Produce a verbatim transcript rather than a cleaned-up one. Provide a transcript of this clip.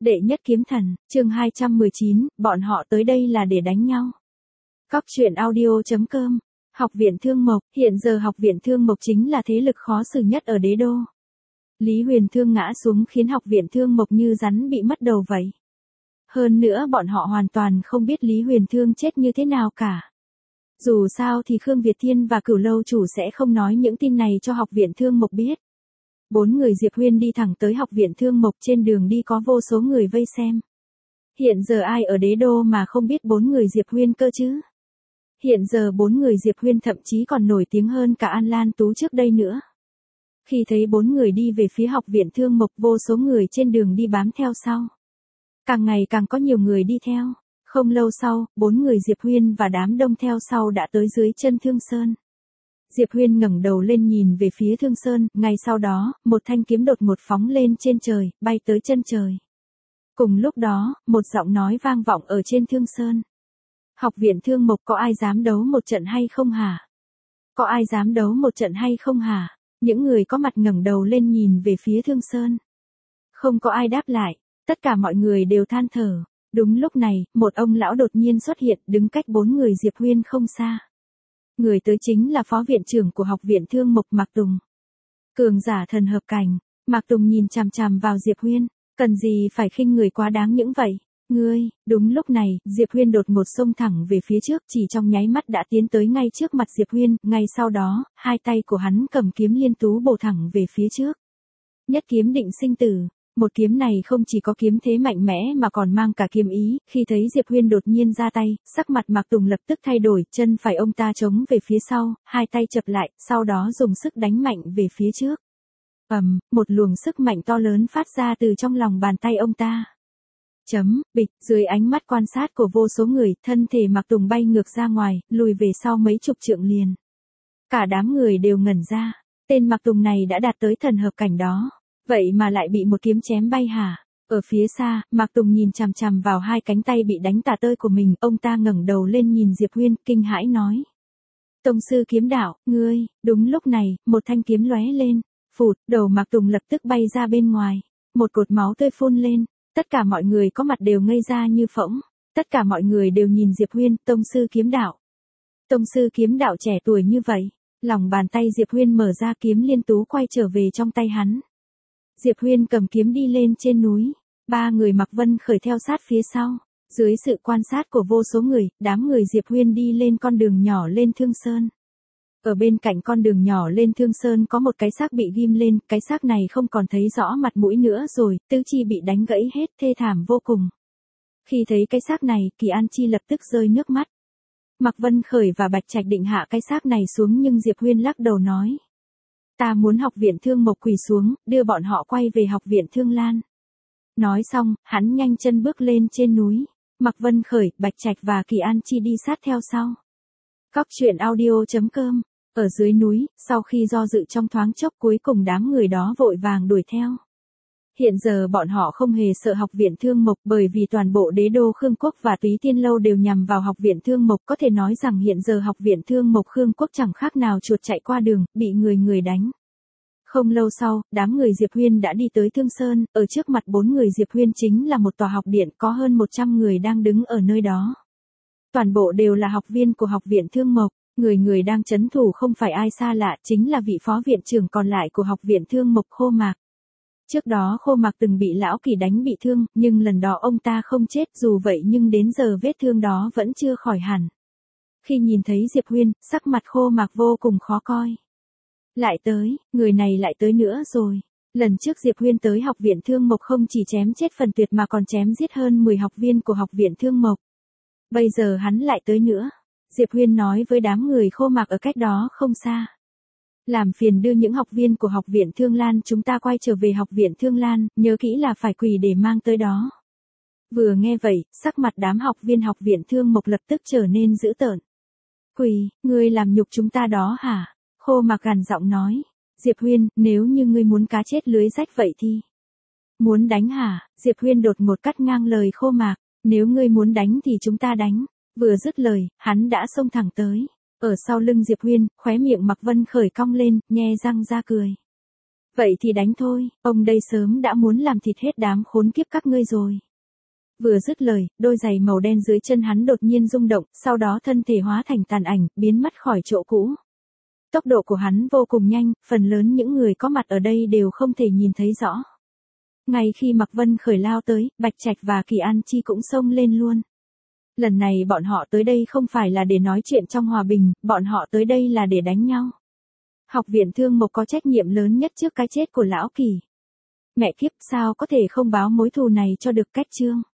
Đệ nhất kiếm thần, chương hai trăm mười chín, bọn họ tới đây là để đánh nhau. Cóc truyện audio chấm com. Học viện Thương Mộc, hiện giờ học viện Thương Mộc chính là thế lực khó xử nhất ở đế đô. Lý Huyền Thương ngã xuống khiến học viện Thương Mộc như rắn bị mất đầu vậy. Hơn nữa bọn họ hoàn toàn không biết Lý Huyền Thương chết như thế nào cả. Dù sao thì Khương Việt Thiên và Cửu Lâu chủ sẽ không nói những tin này cho học viện Thương Mộc biết. Bốn người Diệp Huyên đi thẳng tới học viện Thương Mộc, trên đường đi có vô số người vây xem. Hiện giờ ai ở đế đô mà không biết bốn người Diệp Huyên cơ chứ? Hiện giờ bốn người Diệp Huyên thậm chí còn nổi tiếng hơn cả An Lan Tú trước đây nữa. Khi thấy bốn người đi về phía học viện Thương Mộc, vô số người trên đường đi bám theo sau. Càng ngày càng có nhiều người đi theo. Không lâu sau, bốn người Diệp Huyên và đám đông theo sau đã tới dưới chân Thương Sơn. Diệp Huyên ngẩng đầu lên nhìn về phía Thương Sơn, ngay sau đó, một thanh kiếm đột ngột phóng lên trên trời, bay tới chân trời. Cùng lúc đó, một giọng nói vang vọng ở trên Thương Sơn. Học viện Thương Mộc có ai dám đấu một trận hay không hả? Có ai dám đấu một trận hay không hả? Những người có mặt ngẩng đầu lên nhìn về phía Thương Sơn. Không có ai đáp lại, tất cả mọi người đều than thở. Đúng lúc này, một ông lão đột nhiên xuất hiện đứng cách bốn người Diệp Huyên không xa. Người tới chính là phó viện trưởng của học viện Thương Mộc Mạc Tùng. Cường giả thần hợp cảnh, Mạc Tùng nhìn chằm chằm vào Diệp Huyên, cần gì phải khinh người quá đáng những vậy. Ngươi, đúng lúc này, Diệp Huyên đột ngột xông thẳng về phía trước, chỉ trong nháy mắt đã tiến tới ngay trước mặt Diệp Huyên, ngay sau đó, hai tay của hắn cầm kiếm liên tú bổ thẳng về phía trước. Nhất kiếm định sinh tử. Một kiếm này không chỉ có kiếm thế mạnh mẽ mà còn mang cả kiếm ý, khi thấy Diệp Huyên đột nhiên ra tay, sắc mặt Mạc Tùng lập tức thay đổi, chân phải ông ta chống về phía sau, hai tay chập lại, sau đó dùng sức đánh mạnh về phía trước. Ầm, một luồng sức mạnh to lớn phát ra từ trong lòng bàn tay ông ta. Chấm, bịch, dưới ánh mắt quan sát của vô số người, thân thể Mạc Tùng bay ngược ra ngoài, lùi về sau mấy chục trượng liền. Cả đám người đều ngẩn ra, tên Mạc Tùng này đã đạt tới thần hợp cảnh đó. Vậy mà lại bị một kiếm chém bay hả? Ở phía xa, Mạc Tùng nhìn chằm chằm vào hai cánh tay bị đánh tả tơi của mình, ông ta ngẩng đầu lên nhìn Diệp Huyên, kinh hãi nói. Tông sư kiếm đạo, ngươi, đúng lúc này, một thanh kiếm lóe lên, phụt, đầu Mạc Tùng lập tức bay ra bên ngoài, một cột máu tươi phun lên, tất cả mọi người có mặt đều ngây ra như phỗng, tất cả mọi người đều nhìn Diệp Huyên, tông sư kiếm đạo. Tông sư kiếm đạo trẻ tuổi như vậy, lòng bàn tay Diệp Huyên mở ra, kiếm liên tú quay trở về trong tay hắn. Diệp Huyên cầm kiếm đi lên trên núi, ba người Mạc Vân Khởi theo sát phía sau. Dưới sự quan sát của vô số người, đám người Diệp Huyên đi lên con đường nhỏ lên Thương Sơn. Ở bên cạnh con đường nhỏ lên Thương Sơn có một cái xác bị ghim lên, cái xác này không còn thấy rõ mặt mũi nữa rồi, tứ chi bị đánh gãy hết, thê thảm vô cùng. Khi thấy cái xác này, Kỳ An Chi lập tức rơi nước mắt. Mạc Vân Khởi và Bạch Trạch định hạ cái xác này xuống nhưng Diệp Huyên lắc đầu nói. Ta muốn học viện Thương Mộc quỳ xuống, đưa bọn họ quay về học viện Thương Lan. Nói xong, hắn nhanh chân bước lên trên núi. Mạc Vân Khởi, Bạch Trạch và Kỳ An Chi đi sát theo sau. Cóc truyện audio chấm com. Ở dưới núi, sau khi do dự trong thoáng chốc cuối cùng đám người đó vội vàng đuổi theo. Hiện giờ bọn họ không hề sợ học viện Thương Mộc bởi vì toàn bộ đế đô Khương Quốc và Túy Tiên Lâu đều nhằm vào học viện Thương Mộc. Có thể nói rằng hiện giờ học viện Thương Mộc Khương Quốc chẳng khác nào chuột chạy qua đường, bị người người đánh. Không lâu sau, đám người Diệp Huyên đã đi tới Thương Sơn, ở trước mặt bốn người Diệp Huyên chính là một tòa học điện có hơn một trăm người đang đứng ở nơi đó. Toàn bộ đều là học viên của học viện Thương Mộc, người người đang trấn thủ không phải ai xa lạ, chính là vị phó viện trưởng còn lại của học viện Thương Mộc Khô Mạc. Trước đó Khô Mạc từng bị Lão Kỳ đánh bị thương, nhưng lần đó ông ta không chết, dù vậy nhưng đến giờ vết thương đó vẫn chưa khỏi hẳn. Khi nhìn thấy Diệp Huyên, sắc mặt Khô Mạc vô cùng khó coi. Lại tới, người này lại tới nữa rồi. Lần trước Diệp Huyên tới học viện Thương Mộc không chỉ chém chết Phần Tuyệt mà còn chém giết hơn mười học viên của học viện Thương Mộc. Bây giờ hắn lại tới nữa. Diệp Huyên nói với đám người Khô Mạc ở cách đó không xa. Làm phiền đưa những học viên của học viện Thương Lan chúng ta quay trở về học viện Thương Lan, nhớ kỹ là phải quỳ để mang tới đó. Vừa nghe vậy, sắc mặt đám học viên học viện Thương Mộc lập tức trở nên dữ tợn. Quỳ, ngươi làm nhục chúng ta đó hả? Khô Mạc gằn giọng nói. Diệp Huyên, nếu như ngươi muốn cá chết lưới rách vậy thì. Muốn đánh hả? Diệp Huyên đột ngột cắt ngang lời Khô Mạc. Nếu ngươi muốn đánh thì chúng ta đánh. Vừa dứt lời, hắn đã xông thẳng tới. Ở sau lưng Diệp Huyên, khóe miệng Mạc Vân Khởi cong lên, nhe răng ra cười. Vậy thì đánh thôi, ông đây sớm đã muốn làm thịt hết đám khốn kiếp các ngươi rồi. Vừa dứt lời, đôi giày màu đen dưới chân hắn đột nhiên rung động, sau đó thân thể hóa thành tàn ảnh, biến mất khỏi chỗ cũ. Tốc độ của hắn vô cùng nhanh, phần lớn những người có mặt ở đây đều không thể nhìn thấy rõ. Ngay khi Mạc Vân Khởi lao tới, Bạch Trạch và Kỳ An Chi cũng xông lên luôn. Lần này bọn họ tới đây không phải là để nói chuyện trong hòa bình, bọn họ tới đây là để đánh nhau. Học viện Thương Mộc có trách nhiệm lớn nhất trước cái chết của Lão Kỳ. Mẹ kiếp, sao có thể không báo mối thù này cho được Cách Trương.